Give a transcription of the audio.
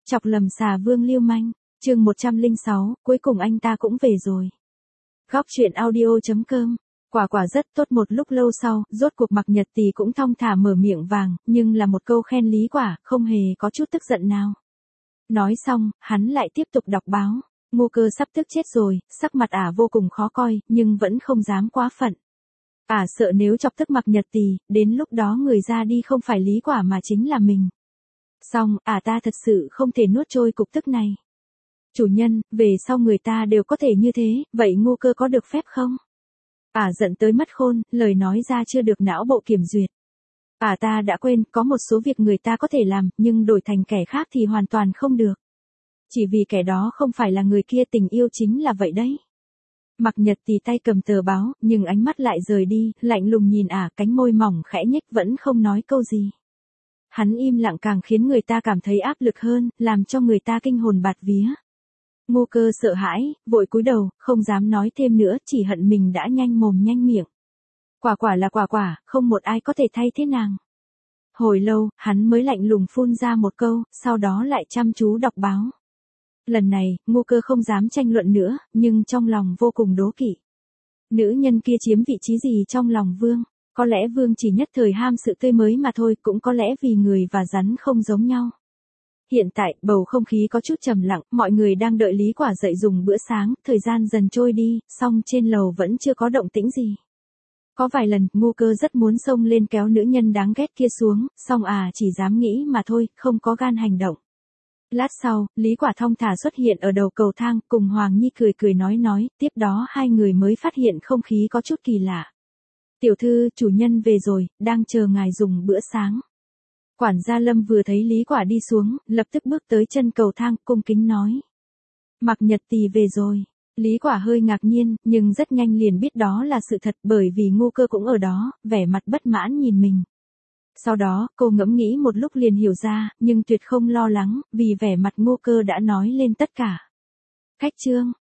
Chọc lầm xà vương lưu manh, chương 106, cuối cùng anh ta cũng về rồi. Góc truyện audio.com. Quả quả rất tốt. Một lúc lâu sau, rốt cuộc Mạc Nhật Tì cũng thong thả mở miệng vàng, nhưng là một câu khen Lý Quả, không hề có chút tức giận nào. Nói xong, hắn lại tiếp tục đọc báo. Ngô Cơ sắp tức chết rồi, sắc mặt ả vô cùng khó coi, nhưng vẫn không dám quá phận. Ả sợ nếu chọc tức Mạc Nhật Tì, đến lúc đó người ra đi không phải Lý Quả mà chính là mình. Xong, ta thật sự không thể nuốt trôi cục tức này. Chủ nhân, về sau người ta đều có thể như thế, vậy Ngô Cơ có được phép không? Giận tới mất khôn, lời nói ra chưa được não bộ kiểm duyệt. Ta đã quên, có một số việc người ta có thể làm, nhưng đổi thành kẻ khác thì hoàn toàn không được. Chỉ vì kẻ đó không phải là người kia, tình yêu chính là vậy đấy. Mạc Nhật Tì tay cầm tờ báo, nhưng ánh mắt lại rời đi, lạnh lùng nhìn cánh môi mỏng khẽ nhếch vẫn không nói câu gì. Hắn im lặng càng khiến người ta cảm thấy áp lực hơn, làm cho người ta kinh hồn bạt vía. Ngô Cơ sợ hãi, vội cúi đầu, không dám nói thêm nữa, chỉ hận mình đã nhanh mồm nhanh miệng. Quả quả là quả quả, không một ai có thể thay thế nàng. Hồi lâu, hắn mới lạnh lùng phun ra một câu, sau đó lại chăm chú đọc báo. Lần này, Ngô Cơ không dám tranh luận nữa, nhưng trong lòng vô cùng đố kỵ. Nữ nhân kia chiếm vị trí gì trong lòng Vương? Có lẽ Vương chỉ nhất thời ham sự tươi mới mà thôi, cũng có lẽ vì người và rắn không giống nhau. Hiện tại, bầu không khí có chút trầm lặng, mọi người đang đợi Lý Quả dậy dùng bữa sáng, thời gian dần trôi đi, song trên lầu vẫn chưa có động tĩnh gì. Có vài lần, Ngô Cơ rất muốn xông lên kéo nữ nhân đáng ghét kia xuống, song chỉ dám nghĩ mà thôi, không có gan hành động. Lát sau, Lý Quả thong thả xuất hiện ở đầu cầu thang, cùng Hoàng Nhi cười cười nói, tiếp đó hai người mới phát hiện không khí có chút kỳ lạ. Tiểu thư, chủ nhân về rồi, đang chờ ngài dùng bữa sáng. Quản gia Lâm vừa thấy Lý Quả đi xuống, lập tức bước tới chân cầu thang, cung kính nói. Mạc Nhật Tì về rồi. Lý Quả hơi ngạc nhiên, nhưng rất nhanh liền biết đó là sự thật, bởi vì Ngô Cơ cũng ở đó, vẻ mặt bất mãn nhìn mình. Sau đó, cô ngẫm nghĩ một lúc liền hiểu ra, nhưng tuyệt không lo lắng, vì vẻ mặt Ngô Cơ đã nói lên tất cả. Khách trương,